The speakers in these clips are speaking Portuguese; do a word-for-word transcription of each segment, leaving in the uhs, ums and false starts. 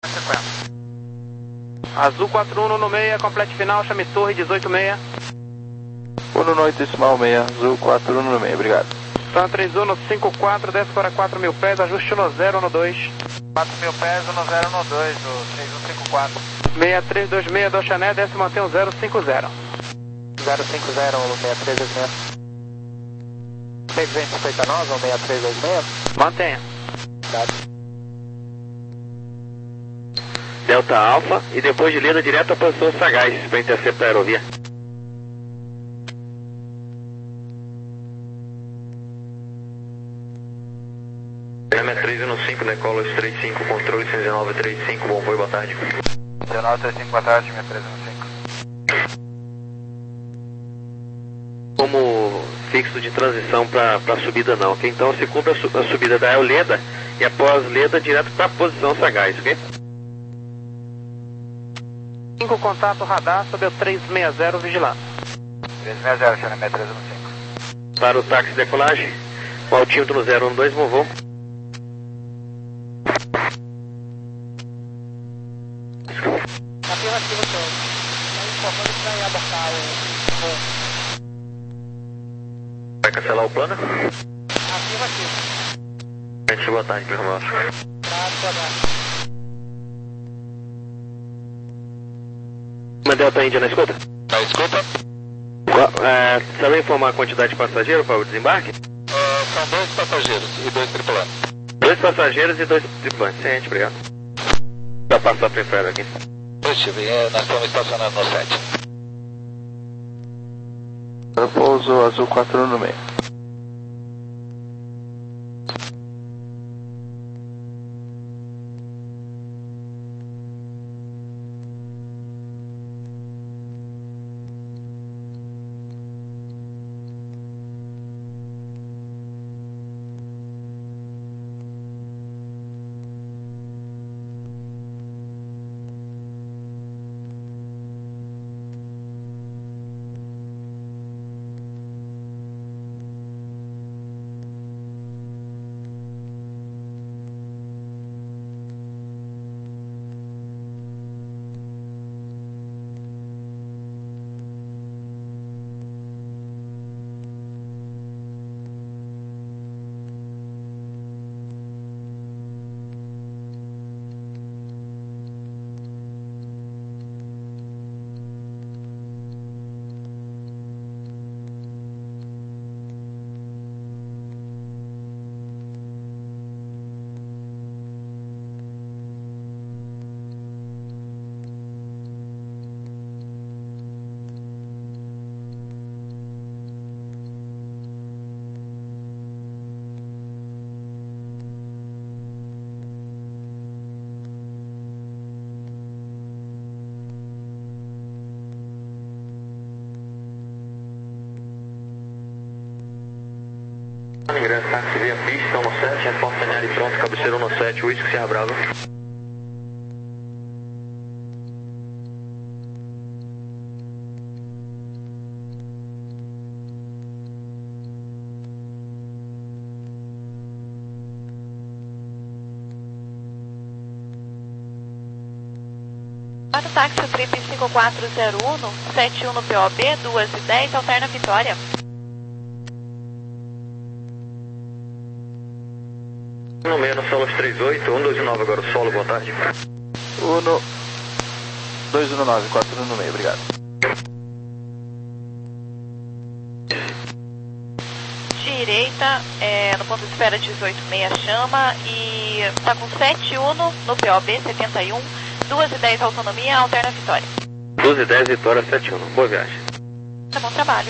Sequência. Azul quatro um no meio, complete final, chame torre dezoito seis. um no oito decimal seis, Azul quatro um no meio, obrigado. Tan três um no cinco quatro, desce para quatro mil pés, ajuste no zero no dois. quatro mil pés no zero no dois, o três um cinco quatro. seis três dois seis do Chané, desce e mantém o zero cinco zero. zero cinco zero, seis três dois seis. seis duzentos e cinquenta e nove, ou seis três dois seis? Mantenha. Dado. Delta Alfa e depois de Leda direto à posição Sagaz para interceptar a aerovia. M três um cinco, Decolos três cinco, controle cento e dezenove três cinco, bom voo, boa tarde. dezenove três cinco, boa tarde, M três um cinco. Como fixo de transição para a subida não, ok? Então se cumpre a, su a subida da Leda e após Leda direto para a posição Sagaz, ok? cinco contato radar sobre o três seis zero vigilando. três seis zero, Chané M três um cinco. Para o táxi de decolagem, o altímetro no zero um dois, bom voo. Afirmativo, senhor. Está informando que vai abortar o voo. Vai cancelar o plano? Afirmativo. Gente, boa tarde, meu irmão. Tá, boa tarde. Uma Delta Índia na escuta? Na escuta? É, sabe informar a quantidade de passageiro para o desembarque? Uh, são dois passageiros e dois tripulantes. Dois passageiros e dois tripulantes. Ciente, obrigado. Para passar para o inferno aqui. Positivo, nós estamos estacionando no sete. Pouso Azul quatro um no meio. Ingresso táxi via pista, um no sete, reforço señal pronto, cabeceira um no sete, Whisky Sierra Bravo. Para o táxi Trip cinco quatro zero um, sete um no P O B, duas e dez, alterna Vitória. No meio, no Solos três oito, um dois nove agora o solo, boa tarde. um dois um nove, quatro um no meio, obrigado. Direita, é, no ponto de espera dezoito seis chama e está com sete um no P O B, setenta e um, duas e dez autonomia, alterna Vitória. duas e dez, Vitória sete um, boa viagem. Tá bom trabalho.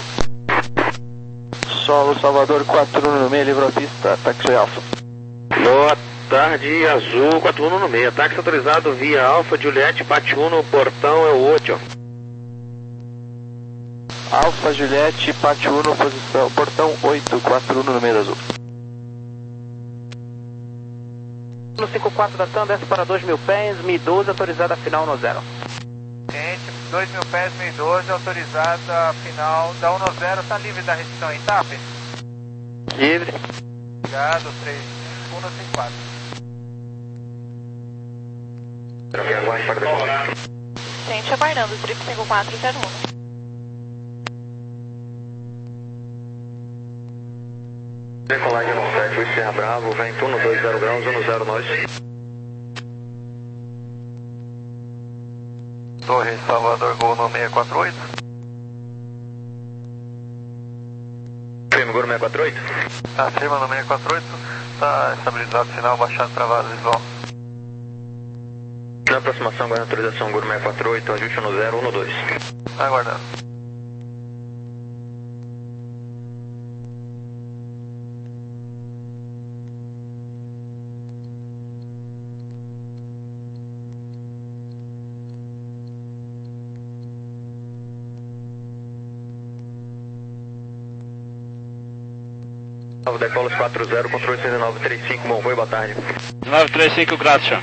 Solo Salvador quatro um no meio, livre a pista, táxi Alfa. Boa tarde, Azul quatro um no meio. Táxi autorizado via Alfa, Juliette, Pate um no portão é o oito. Alfa, Juliette, Pate um, posição, portão oito, quatro um no meio da Azul. No cinco quatro da TAM, desce para dois mil pés, mil e doze, autorizada final no zero. Gente, dois mil pés, mil e doze, autorizada final da um no zero, está livre da restrição em T A P? Livre. Obrigado, três um no cinco quatro. Ok, aguarde para decolar. Gente, aguardando, trip cinco quatro zero um. Decolagem no sete, Whisky Serra Bravo, vento um dois zero graus, um zero nós. Torre Salvador, Gol no seis quatro oito. Firme, Gol seis quatro oito. Acima no seis quatro oito, está estabilizado, sinal baixado, travado, visual. Na aproximação, agora autorização, Gol seis quatro oito, ajuste no zero um dois. Aguardando. Decolos quatro zero, controle seis nove três cinco, bom voo, boa tarde. nove três cinco, graças.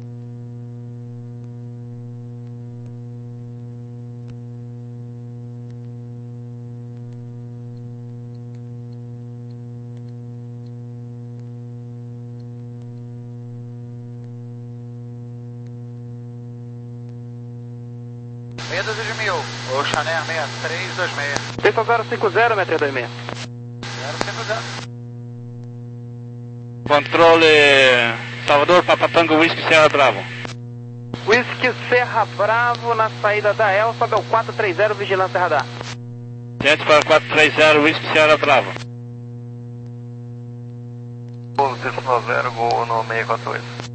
Meia dúzia de mil, o Chanel seis três dois seis. Pista zero cinco zero, seis três dois seis. zero cinco zero. Controle Salvador, Papatango, Whisky Serra Bravo. Whisky Serra Bravo na saída da Elfa, Bel quatro três zero, vigilância radar. Gente para quatro três zero, Whisky Serra Bravo. Gol seis nove zero, Gol no seis quatro oito.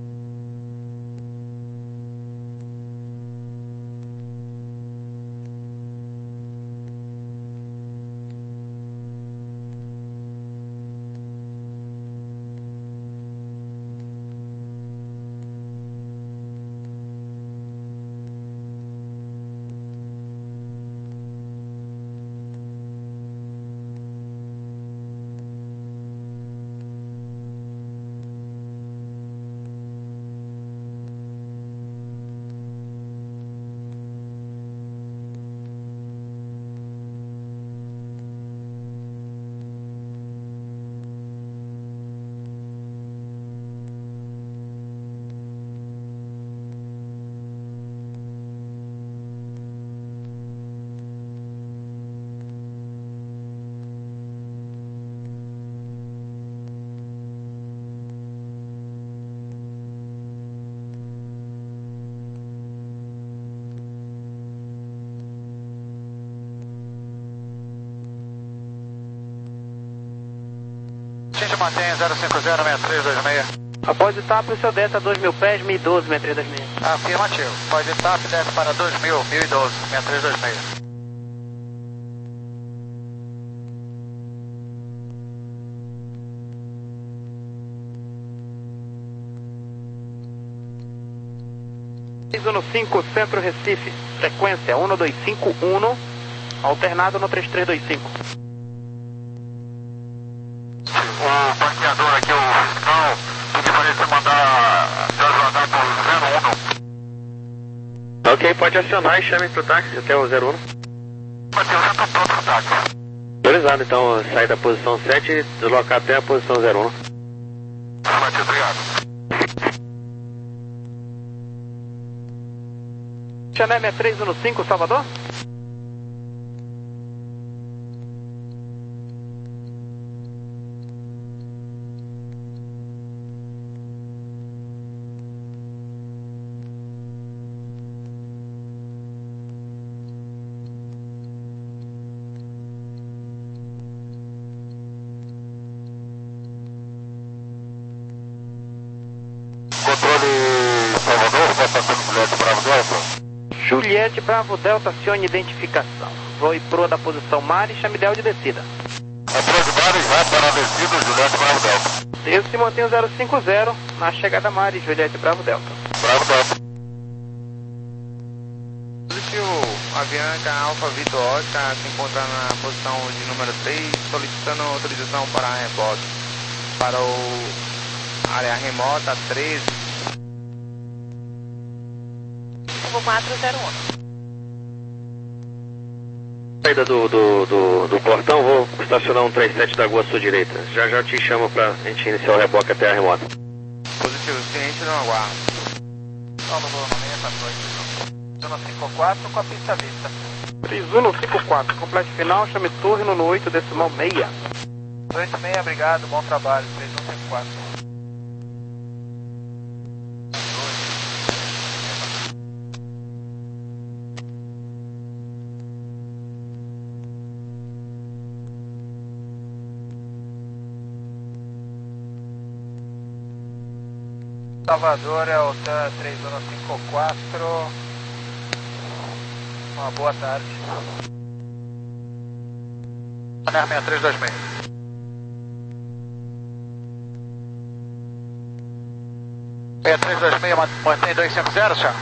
Gente, mantém zero cinco zero, seis três dois seis. Após o TAP, o seu delta dois mil pés, mil e doze, seis três dois seis. Afirmativo. Pode TAP, desce para dois mil, mil e doze, seis três dois seis. seis um cinco, Centro Recife, frequência um dois cinco um, alternado no três três dois cinco. O parqueador aqui, o fiscal, pediu para ele mandar trasladar para o zero um. Ok, pode acionar e chame pro táxi até o zero um. Matheus, já estou pronto para o táxi. Autorizado, então, sair da posição sete e deslocar até a posição zero um. Matheus, obrigado. Chanel seis três um cinco, Salvador? Controle Salvador, vai passando Juliette Bravo Delta. Juliette Bravo Delta, acione identificação. Voe proa da posição Mari, chame ideal de descida. A proa de Mari vai para a descida, Juliette Bravo Delta. Desce e mantém o zero cinco zero na chegada Mari, Juliette Bravo Delta. Bravo Delta. O Avianca Alfa Vitor Oscar se encontra na posição de número três, solicitando autorização para rebote para o área remota treze. cinco quatro zero um. Saída do, do, do, do portão, vou estacionar um três sete da rua à sua direita. Já já te chamo pra gente iniciar o reboque até a remota. Positivo, cliente não aguarda. três um cinco quatro com a pista vista. três um cinco quatro, complete final, chame torre no oito decimal meia. oito seis, obrigado, bom trabalho, três um cinco quatro. Salvador é o TAM três um cinco quatro. Uma boa tarde. seis três dois seis. seis três dois seis, mantém dois cinco zero, senhor?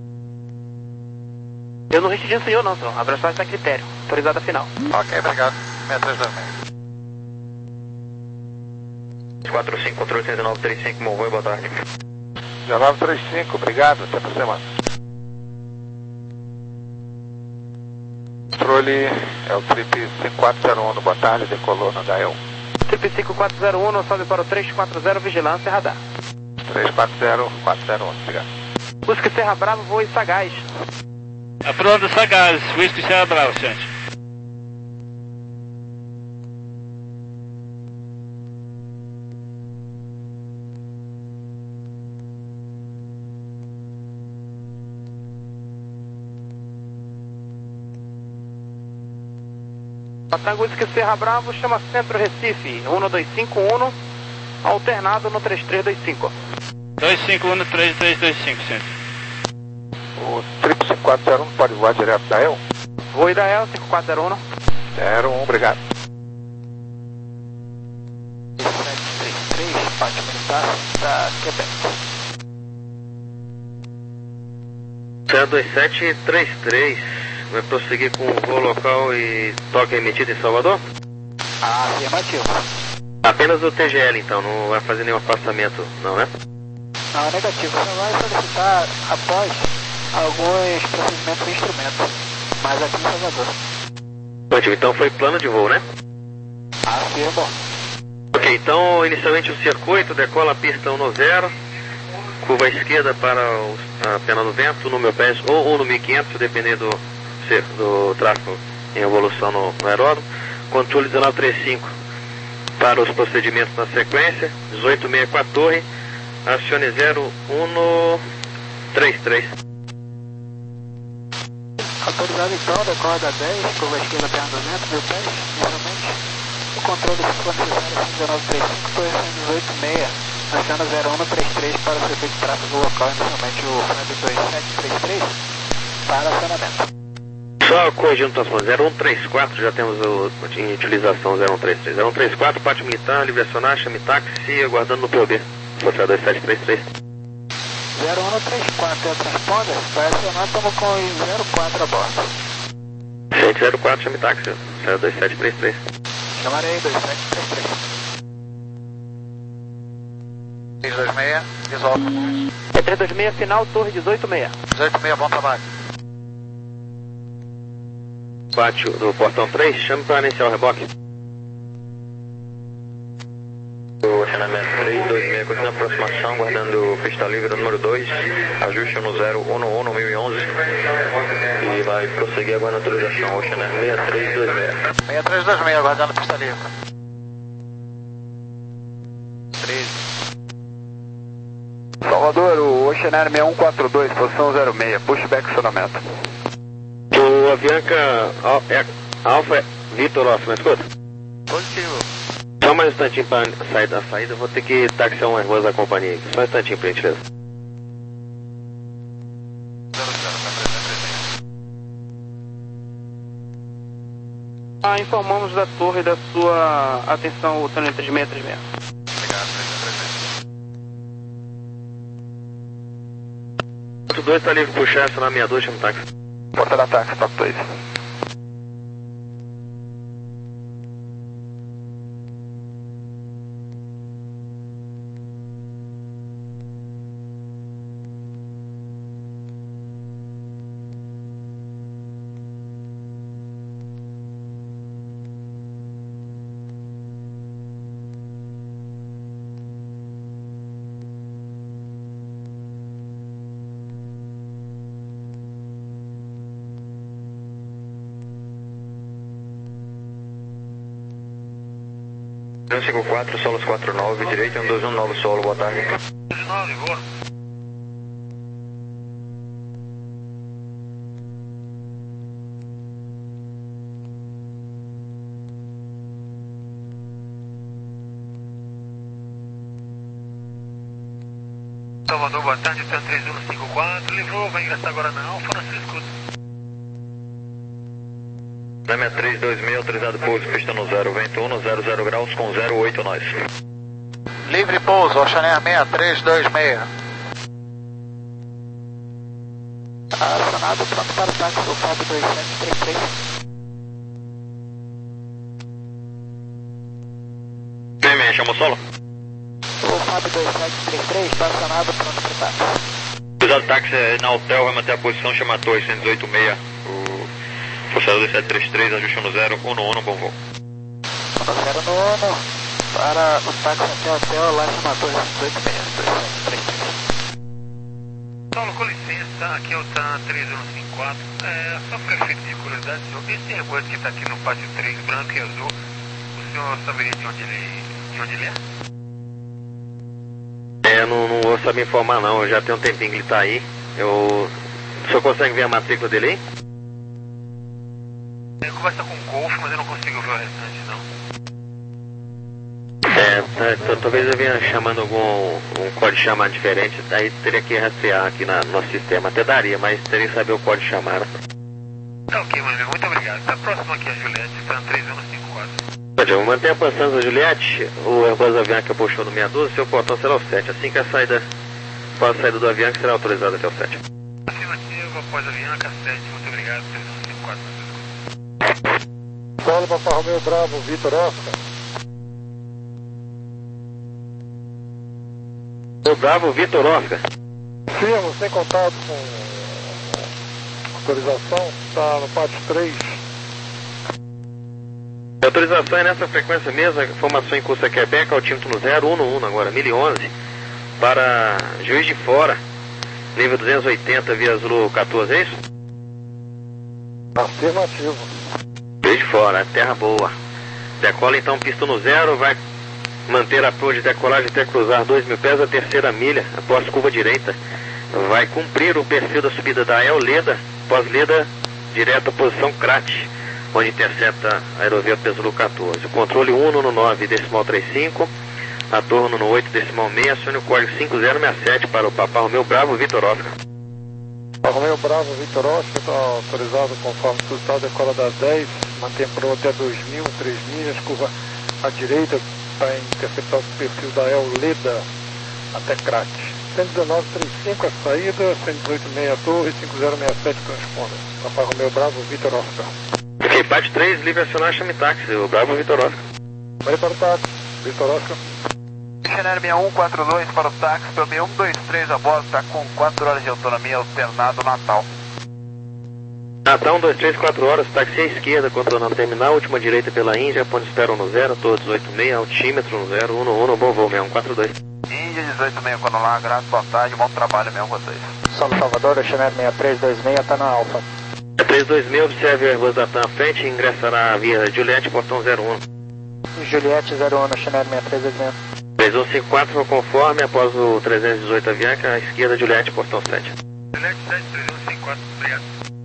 Eu não restringi o senhor não, senhor. A velocidade está a critério. Autorizada final. Ok, obrigado. seis três dois seis. quatro cinco, controle oito nove três cinco, Monvoi, boa tarde. nove três cinco, obrigado, até por semana. Controle é o trip cinco quatro zero um, boa tarde, decolou no H E um. Trip cinco quatro zero um, sobe para o três quatro zero, vigilância radar. três quatro zero, quatro zero um, obrigado. Whisky Serra Bravo, voe Sagaz. Apronto Sagaz, Whisky Serra Bravo, senhor. Tango Whisky Serra Bravo, chama Centro Recife, um dois cinco um, alternado no três três dois cinco. dois cinco um, três três dois cinco, senhor. O trip cinco quatro zero um pode voar direto da E L? Voe da E L, cinco quatro zero um. zero um, obrigado. sete três três, parte militar da Quebec. zero dois sete três três, vai prosseguir com o voo local e toque emitido em Salvador? Afirmativo. Apenas o T G L então, não vai fazer nenhum afastamento, não, né? Não, é negativo. Você vai solicitar após alguns procedimentos de instrumento, mas aqui em Salvador. Ótimo, então foi plano de voo, né? Afirmo. Ok, então inicialmente o circuito, decola a pista um zero, curva à esquerda para o, a pena do vento, no meu pés ou, ou no mil e quinhentos, dependendo do, do tráfego em evolução no, no aeródromo. Controle dezenove trinta e cinco para os procedimentos na sequência, dezoito sessenta e quatro torre, acione zero um três três. Autorizado então, decola da dez, curva à esquerda, perna do vento, mil pés, inicialmente. O controle se for necessário, dezenove trinta e cinco, torre dezoito sessenta, aciona zero um três três para o circuito de tráfego local, inicialmente o F A B dois sete três três para acionamento. Só corrigindo, tá falando, zero um três quatro, já temos o, em utilização zero um três três. zero um três quatro, parte militar, livre acionar, chame táxi, aguardando no P O B. Social dois sete três três. zero um três quatro é o transponder, vai acionar, estamos com o zero quatro a bordo. Gente zero quatro, chame táxi, Social dois sete três três. Chamarei dois sete três três. três dois seis, resolve. É três dois seis, final, torre dezoito sessenta. dezoito seis, bom trabalho. Bate do portão três, chame para iniciar o reboque. O acionamento três dois seis, continua a aproximação, guardando pista livre número dois, ajuste no zero um um no mil e onze e vai prosseguir agora na autorização, Oceaner seis três dois seis. seis três dois seis, guardando pista livre. treze. Salvador, o Oceaner seis um quatro dois, posição zero seis, pushback acionamento. O Avianca Al- é, Alfa Vitor Off, me escuta? Positivo. Só mais um instantinho para sair da saída, eu vou ter que taxiar umas ruas da companhia aqui. Só um instantinho, por gentileza. Ah, informamos da torre da sua atenção, o Tânia três seis três seis. Ponto dois está livre, puxar, acionar sessenta e dois, chama o táxi. Porta da táxi, top dois. um cinco quatro, solos quatro nove, direito, um dois um nove solo, boa tarde. dois nove, boa. Salvador, boa tarde, T três um cinco quatro, livrou, vai ingressar agora na Alfa, na sua escuta. seis três dois seis, autorizado pouso, pista no zero, vento um, zero zero graus com zero oito nós. Livre pouso, Oceaneer seis três dois seis. Acionado, pronto para o táxi, o Fábio dois sete três três. Bem, bem, chamou solo? O Fábio dois sete três três está acionado, pronto para o táxi. Autorizado táxi na hotel, vai manter a posição, chama a torre cento e dezoito seis. Forçador dois sete três três, ajuste no zero, um no um, bom voo. zero no um, para o táxi até o hotel, lá chama a torre cento e dezoito seis, dois sete três três. Saulo, com licença, aqui é o T A N três um cinco quatro. É, só para efeito de curiosidade, senhor, esse Airbus que está aqui no pátio três, branco e azul, o senhor saberia de onde ele, de onde ele é? É, não, não vou saber informar não, eu já tenho um tempinho que ele tá aí. Eu... O senhor consegue ver a matrícula dele aí? Ele conversa com o Golf, mas eu não consigo ver o restante, não. É, tá, talvez eu venha chamando algum um código de chamada diferente, aí teria que rastrear aqui na, no nosso sistema. Até daria, mas teria que saber o código de chamada. Tá ok, meu amigo, muito obrigado. Tá próximo aqui a Juliette, T A N três um cinco quatro. Eu vou manter a posição da Juliette, o Airbus Avianca puxou no seis um doze, seu portão será o sete. Assim que a saída, após a saída do Avianca, será autorizada até o sete. Afirmativo, após Avianca sete, muito obrigado, três um cinco quatro. Solo para Romeu Bravo, Vitor Oscar. O Bravo, Vitor Oscar. Firmo, sem contato com autorização, está no pátio três. A autorização é nessa frequência mesmo, a formação em curso é Quebec, altímetro no zero um no um agora, mil e onze, para Juiz de Fora, nível duzentos e oitenta, via Zulu quatorze, é isso? Afirmativo. Juiz de Fora, terra boa. Decola então pista no zero, vai manter a proa de decolagem até cruzar dois mil pés a terceira milha, após curva direita. Vai cumprir o perfil da subida da El Leda, pós-Leda, direto à posição Crat, onde intercepta a aerovia Zulu quatorze. O controle um no nove, decimal trinta e cinco, a torre no oito, decimal seis, acione o código cinco zero seis sete para o Papa Romeu Bravo, Vitor Oscar. Romeu Bravo, Vitor Oscar, está autorizado conforme solicitado, decola das dez, mantém proa até dois mil, três milhas, curva à direita, para interceptar o perfil da El Leda até Crat. cento e dezenove, trinta e cinco a saída, cento e dezoito seis a torre, cinco zero seis sete transponder. Papa Romeu Bravo, Vitor Oscar. Ok, parte três, livre acionar, chame táxi, o Bravo, Vitor Oscar. Vai para o táxi, Vitor Oscar. Missionário seis um quatro dois para o táxi, pelo seis um dois três a bordo, está com quatro horas de autonomia, alternado Natal. Natal, um, dois, três, quatro horas, táxi à esquerda, contornando o terminal, última direita pela Índia, ponto de espera no zero, torre dezoito seis, altímetro no zero, um no um, bom voo, seis um quatro dois. Índia dezoito seis, quando lá, graças, boa tarde, bom trabalho mesmo vocês. Solo Salvador, Oceaneer seis três dois seis, está na Alfa. três dois seis, observe o Airbus da T A N à frente e ingressará via Juliette, portão zero um. Juliette zero um, Oceaneer seis três dois seis. três um cinco quatro, conforme, após o trezentos e dezoito Avianca, à esquerda, Juliette, portão sete. Juliette sete, três um cinco quatro, obrigado.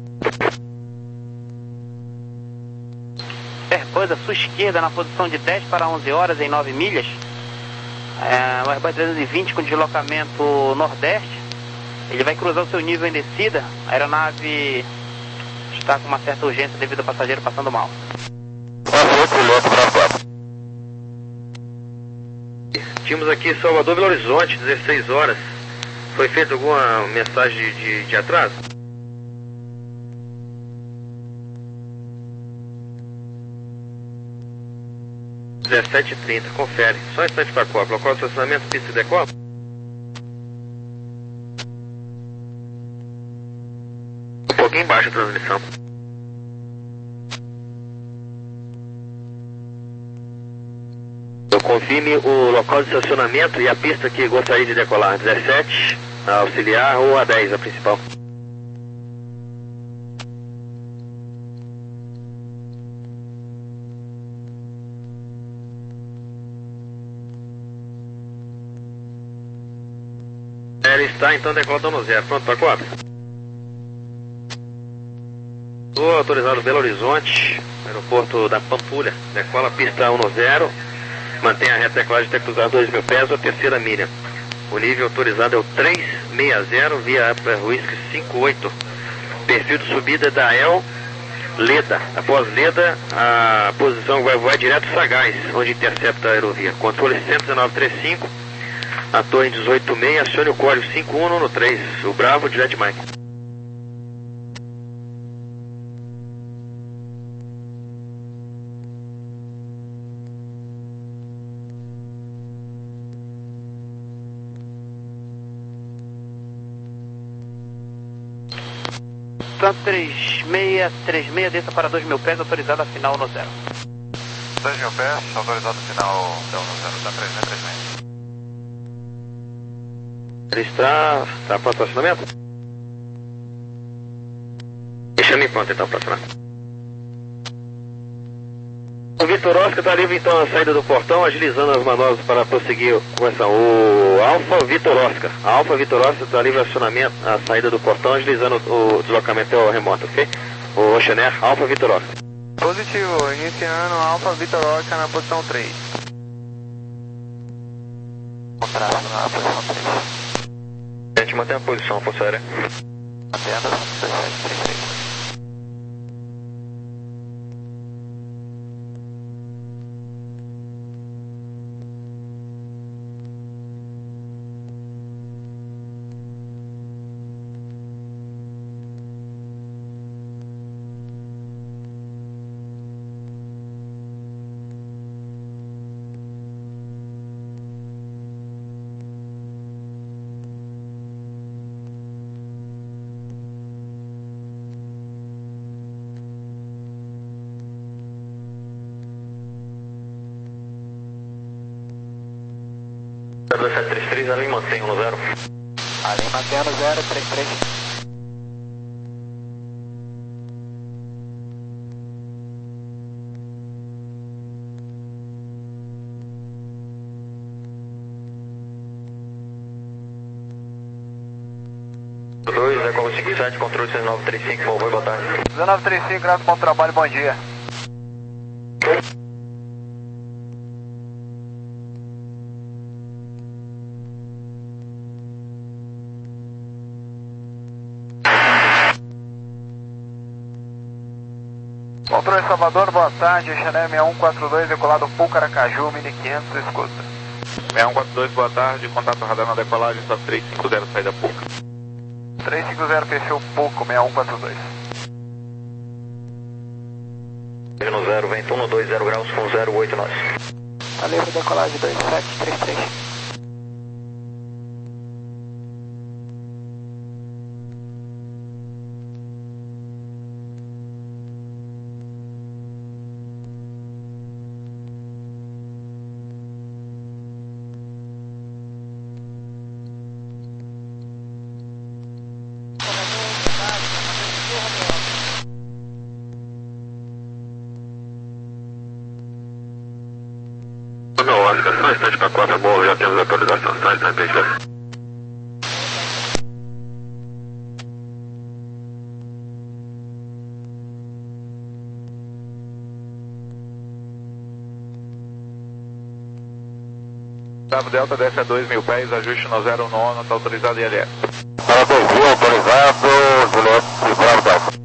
Airbus à sua esquerda na posição de dez para onze horas em nove milhas. É, o Airbus trezentos e vinte com deslocamento nordeste. Ele vai cruzar o seu nível em descida. A aeronave está com uma certa urgência devido ao passageiro passando mal. Tínhamos aqui Salvador, Belo Horizonte, dezesseis horas. Foi feita alguma mensagem de, de, de atraso? dezessete e trinta, confere. Só um instante para a cópia. Local de estacionamento, pista e decola. Um pouquinho embaixo a transmissão. Eu confirme o local de estacionamento e a pista que gostaria de decolar. dezessete, a auxiliar, ou a dez, a principal. registrar então decola no zero. Pronto para quatro. Estou autorizado Belo Horizonte, aeroporto da Pampulha. Decola pista um no zero. Mantém a reta decolagem até cruzar dois mil pés, a terceira milha. O nível autorizado é o três seis zero via Upper Whisky cinco oito. Perfil de subida da El Leda. Após Leda, a posição vai voar direto Sagaz, onde intercepta a aerovia. Controle cento e dezenove trinta e cinco, a torre dezoito seis, acione o código cinco um no três, o Bravo de Jet Mike. Tanto três seis três seis, desça para dois mil pés, autorizado a final no zero. dois mil pés, autorizado final no zero, tá três seis três seis. Registrar, tá pronto o acionamento? Deixa-me pronto então para acionar. O Vitor Oscar está livre então a saída do portão, agilizando as manobras para prosseguir com essa. O Alfa Vitor Oscar. A Alfa Vitor Oscar está livre acionamento, a saída do portão, agilizando o deslocamento ao remoto, ok? O Oceaner, Alfa Vitor Oscar. Positivo, iniciando Alfa Vitor Oscar na posição três. Contrário na posição três. A gente mantém a posição, força aérea. Mantendo a posição sete três três. dois sete três três, ali mantém no zero. Ali mantendo zero três três. dois, é como cinco sete, controle dezenove trinta e cinco, bom, boa tarde. dezenove trinta e cinco, graças bom trabalho, bom dia. Controle Salvador, boa tarde, Xané seis um quatro dois, decolado Pucaracaju, mil e quinhentos, escuta. seis um quatro dois, boa tarde, contato radar na decolagem, só três cinco zero, saída Puca. três cinco zero, perfil Puco, seis um quatro dois. No zero, vento um no dois, zero graus com zero oito nós. Tá livre decolagem dois sete três três. Meu Oscar, só um instante para quatro, morro, já temos atualização, só um instante, gente. Bravo Delta desce a dois mil pés, ajuste no zero nono, está autorizado I L S. Para dois mil, autorizado, Juliette e Bravo Delta.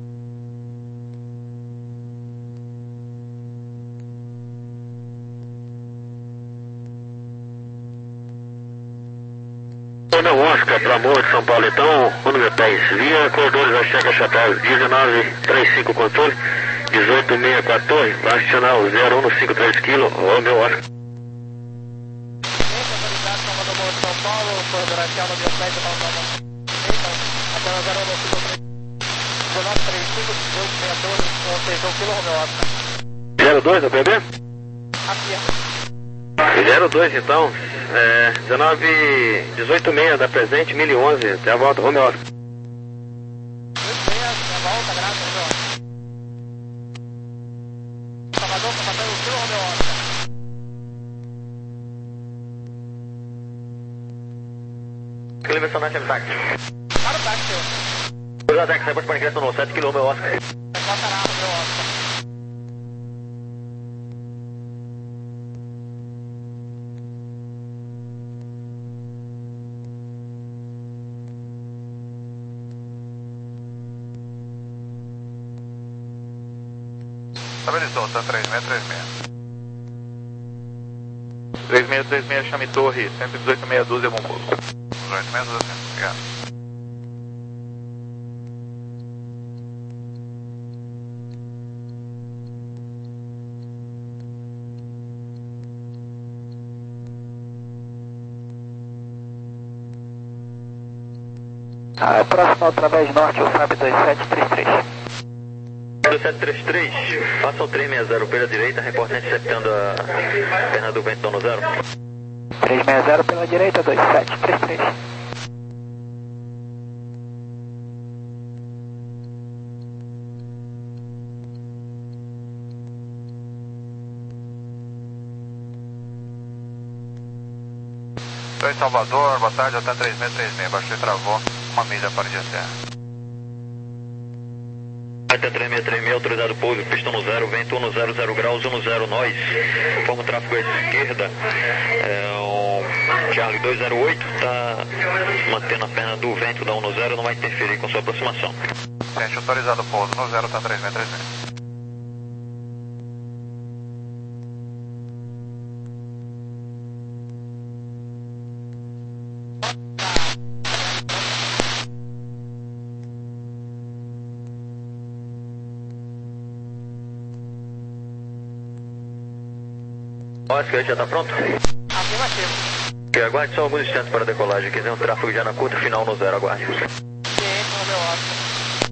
Meu Oscar, para Morro de São Paulo, então, um mil pés, via corredores da Checa Chapéu, dezenove trinta e cinco controle, dezoito seis sessenta e quatro, vai acionar o zero um no cinquenta e três quilos, ô meu Oscar. zero dois, A P B? zero dois então, é, dezenove, dezoito seis da presente, mil e onze, até a volta, Romeu Oscar. Nacional Chame Táxi. Para o táxi, eu. Pois é, táxi, repórte para ingresso no sete quilômetros, meu Oscar. Bota lá, meu Oscar. Estabilizou, tá três seis três seis. três seis três seis, chame torre, cento e dezoito meia dúzia, bom pouso. dezoito meia dúzia, obrigado. Ah, próximo através norte, o S A B dois sete três três. dois sete três três, faça o três seis zero pela direita, reporte interceptando a perna do vento no zero. três seis zero pela direita, dois sete três três. Estou em Salvador, boa tarde, Altan três seis três seis, baixou e travou, uma milha para de terra. Altan três seis três seis, autorizado pouso, pistão no zero, vento um zero zero graus, um zero, nós. Forma o tráfego à esquerda, é, o Charlie dois zero oito, está mantendo a perna do vento da um zero, não vai interferir com sua aproximação. Gente, autorizado pouso no zero, Altan três seis três seis. Oscar, já está pronto? Afirmativo. Ok, aguarde só alguns instantes para a decolagem, quiser um tráfego já na curta, final no zero, aguarde. Ok, com o meu Oscar.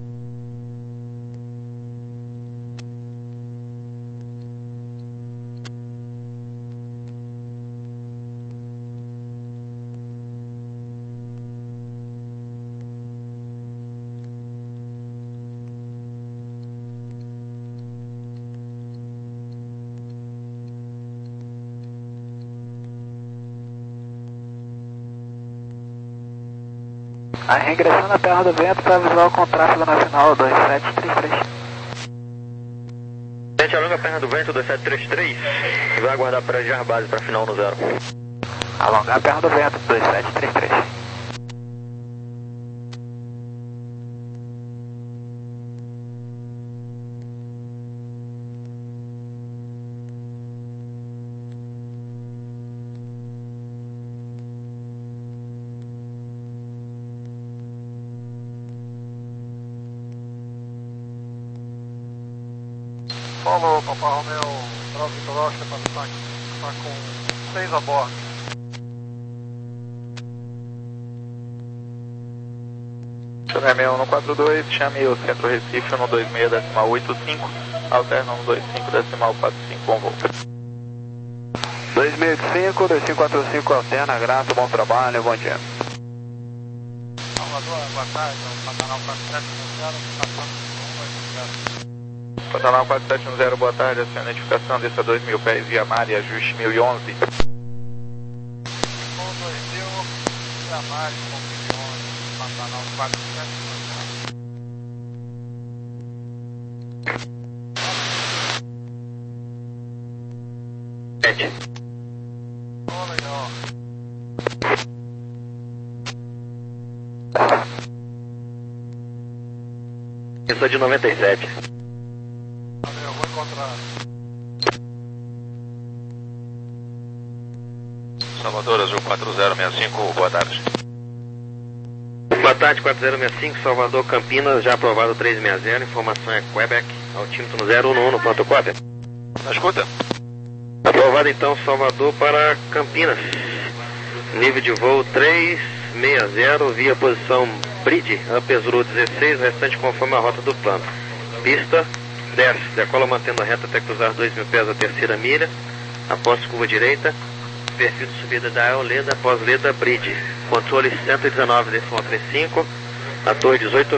A regressão na perna do vento para visual com tráfego nacional dois sete três três. Gente, alonga a perna do vento dois sete três três, vai aguardar para de base para final no zero. Alongar a perna do vento dois sete três três. Paulo, Papa Romeo, Bravo Vitor Oscar, para estar tá com seis a bordo. Chame seis um quatro dois, chame o Centro Recife um dois seis decimal oito cinco, alterna um dois cinco decimal quatro cinco, bom voo. dois seis cinco, dois cinco quatro cinco, alterna, grato, bom trabalho, bom dia. Salvador, boa tarde, Pantanal quatro sete um zero, passando Pantanal quatro sete um zero, boa tarde, a sua identificação, desça dois mil pés via mar e ajuste mil e onze. Com dois mil, via mar e com mil e onze, Pantanal quatro sete um zero. Sete. Oh, legal. Isso é de noventa e sete. Eu vou encontrar. Salvador, Azul quatro zero seis cinco, boa tarde. Boa tarde, quatro zero seis cinco, Salvador, Campinas, já aprovado três seis zero, informação é Quebec, altímetro no zero um um, ponto cópia. Na escuta? Aprovado então, Salvador para Campinas, nível de voo três seis zero, via posição Bridge, Upesuru dezesseis, restante conforme a rota do plano. Pista dez, decola mantendo a reta até cruzar dois mil pés a terceira milha, após curva direita, perfil de subida da Eoleda após Leda Bridge, controle cento e dezenove decimal trinta e cinco, a torre dezoito